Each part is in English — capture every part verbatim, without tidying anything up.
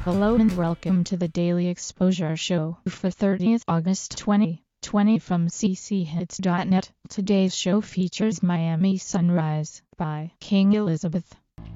Hello and welcome to the Daily Exposure Show for thirtieth August twenty twenty from c c hits dot net. Today's show features Miami Sunrise by King Elizabeth.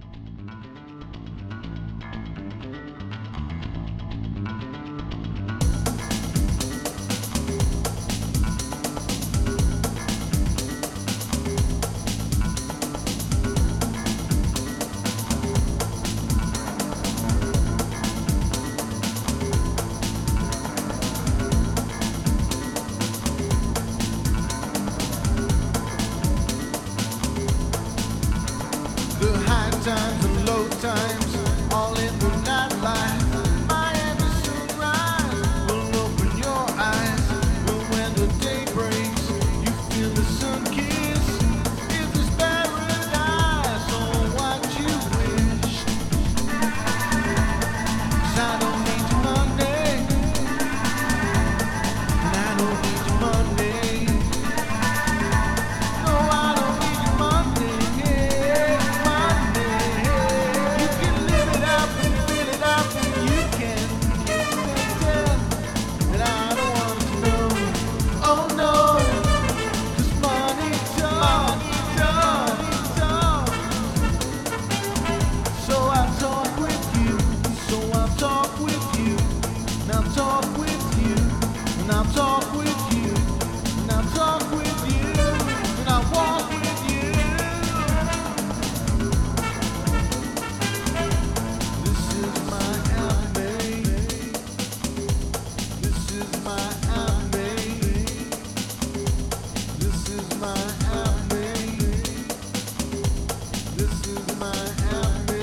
The high times and low times, all in the nightlife. Miami sunrise will open your eyes. But when the day breaks, you feel the sun kiss. Is this paradise or what you wish? 'Cause I don't need your money, and I don't need your money. No, I don't need your money. I'll talk with you, and I'll talk with you, and I'll walk with you. This is my alley. This is my alley. This is my alley. This is my alley.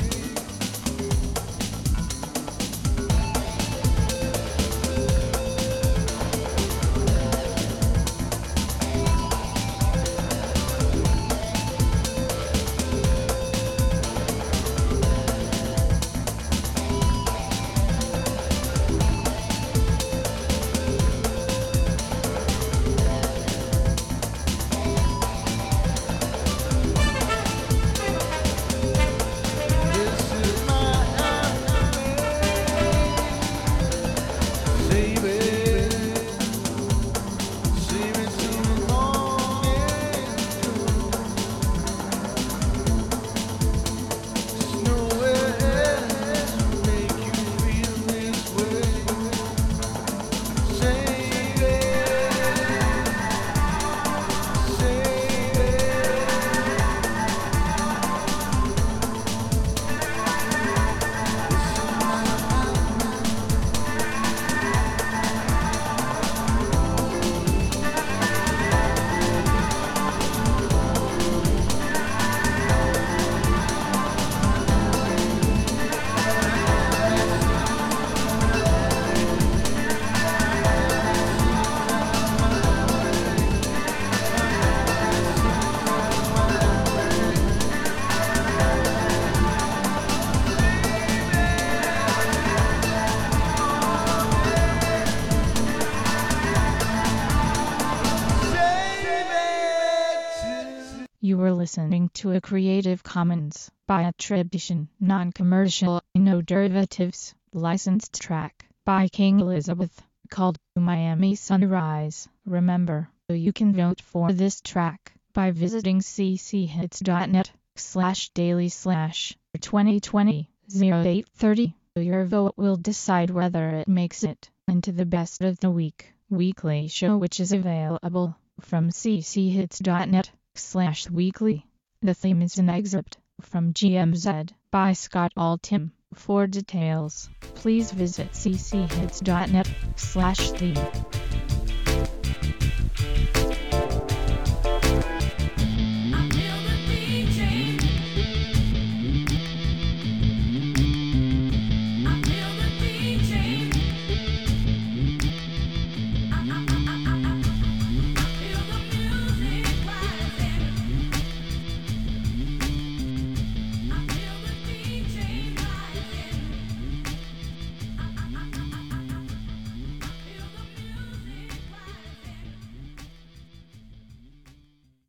You were listening to a Creative Commons by attribution, non-commercial, no derivatives, licensed track by King Elizabeth called Miami Sunrise. Remember, you can vote for this track by visiting c c hits dot net slash daily slash twenty twenty oh eight thirty. Your vote will decide whether it makes it into the best of the week weekly show, which is available from c c hits dot net slash weekly. The theme is an excerpt from G M Z by Scott Altham. For details, please visit c c hits dot net slash theme.